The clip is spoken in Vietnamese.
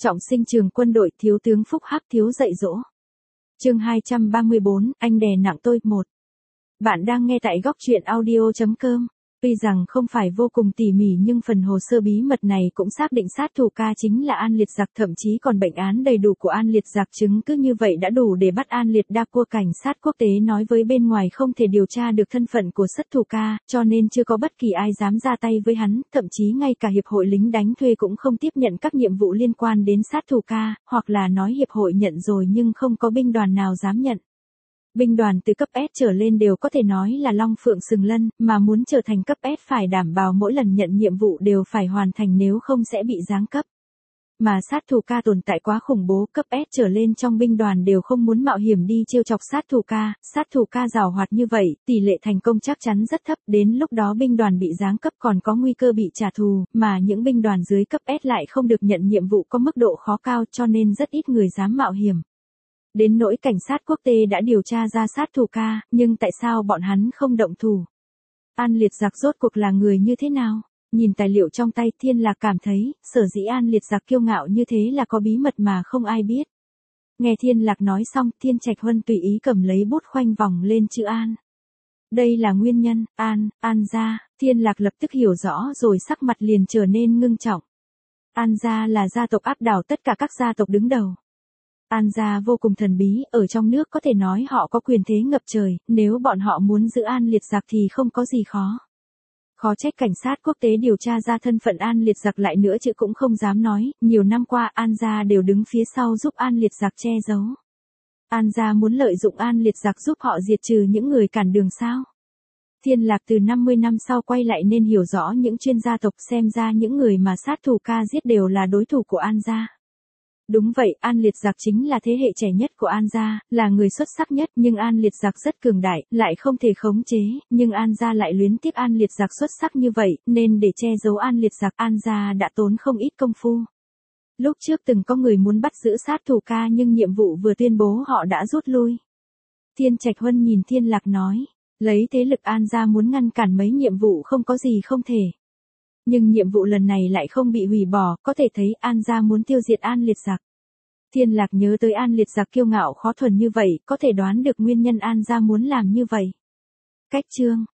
Trọng sinh trường quân đội, thiếu tướng Phúc Hắc thiếu dạy dỗ. Chương 234, anh đè nặng tôi. 1. Bạn đang nghe tại góc truyện audio.com. Tuy rằng không phải vô cùng tỉ mỉ nhưng phần hồ sơ bí mật này cũng xác định sát thủ ca chính là An Liệt Giặc, thậm chí còn bệnh án đầy đủ của An Liệt Giặc, chứng cứ như vậy đã đủ để bắt An Liệt Đa Cua. Cảnh sát quốc tế nói với bên ngoài không thể điều tra được thân phận của sát thủ ca, cho nên chưa có bất kỳ ai dám ra tay với hắn, thậm chí ngay cả hiệp hội lính đánh thuê cũng không tiếp nhận các nhiệm vụ liên quan đến sát thủ ca, hoặc là nói hiệp hội nhận rồi nhưng không có binh đoàn nào dám nhận. Binh đoàn từ cấp S trở lên đều có thể nói là long phượng sừng lân, mà muốn trở thành cấp S phải đảm bảo mỗi lần nhận nhiệm vụ đều phải hoàn thành, nếu không sẽ bị giáng cấp. Mà sát thủ ca tồn tại quá khủng bố, cấp S trở lên trong binh đoàn đều không muốn mạo hiểm đi trêu chọc sát thủ ca giàu hoạt như vậy, tỷ lệ thành công chắc chắn rất thấp, đến lúc đó binh đoàn bị giáng cấp còn có nguy cơ bị trả thù, mà những binh đoàn dưới cấp S lại không được nhận nhiệm vụ có mức độ khó cao, cho nên rất ít người dám mạo hiểm. Đến nỗi cảnh sát quốc tế đã điều tra ra sát thủ ca, nhưng tại sao bọn hắn không động thủ? An Liệt Giặc rốt cuộc là người như thế nào? Nhìn tài liệu trong tay, Thiên Lạc cảm thấy, sở dĩ An Liệt Giặc kiêu ngạo như thế là có bí mật mà không ai biết. Nghe Thiên Lạc nói xong, Thiên Trạch Huân tùy ý cầm lấy bút khoanh vòng lên chữ An. Đây là nguyên nhân, An gia. Thiên Lạc lập tức hiểu rõ rồi, sắc mặt liền trở nên ngưng trọng. An gia là gia tộc áp đảo tất cả các gia tộc đứng đầu. An gia vô cùng thần bí, ở trong nước có thể nói họ có quyền thế ngập trời, nếu bọn họ muốn giữ An Liệt Giặc thì không có gì khó. Khó trách cảnh sát quốc tế điều tra ra thân phận An Liệt Giặc, lại nữa chứ cũng không dám nói, nhiều năm qua An gia đều đứng phía sau giúp An Liệt Giặc che giấu. An gia muốn lợi dụng An Liệt Giặc giúp họ diệt trừ những người cản đường sao? Thiên Lạc từ 50 năm sau quay lại nên hiểu rõ những chuyên gia tộc, xem ra những người mà sát thủ ca giết đều là đối thủ của An gia. Đúng vậy, An Liệt Giặc chính là thế hệ trẻ nhất của An gia, là người xuất sắc nhất, nhưng An Liệt Giặc rất cường đại, lại không thể khống chế, nhưng An gia lại luyến tiếc An Liệt Giặc xuất sắc như vậy, nên để che giấu An Liệt Giặc, An gia đã tốn không ít công phu. Lúc trước từng có người muốn bắt giữ sát thủ ca nhưng nhiệm vụ vừa tuyên bố họ đã rút lui. Thiên Trạch Huân nhìn Thiên Lạc nói, lấy thế lực An gia muốn ngăn cản mấy nhiệm vụ không có gì không thể. Nhưng nhiệm vụ lần này lại không bị hủy bỏ, có thể thấy An gia muốn tiêu diệt An Liệt Giặc. Thiên Lạc nhớ tới An Liệt Giặc kiêu ngạo khó thuần như vậy, có thể đoán được nguyên nhân An gia muốn làm như vậy. Cách chương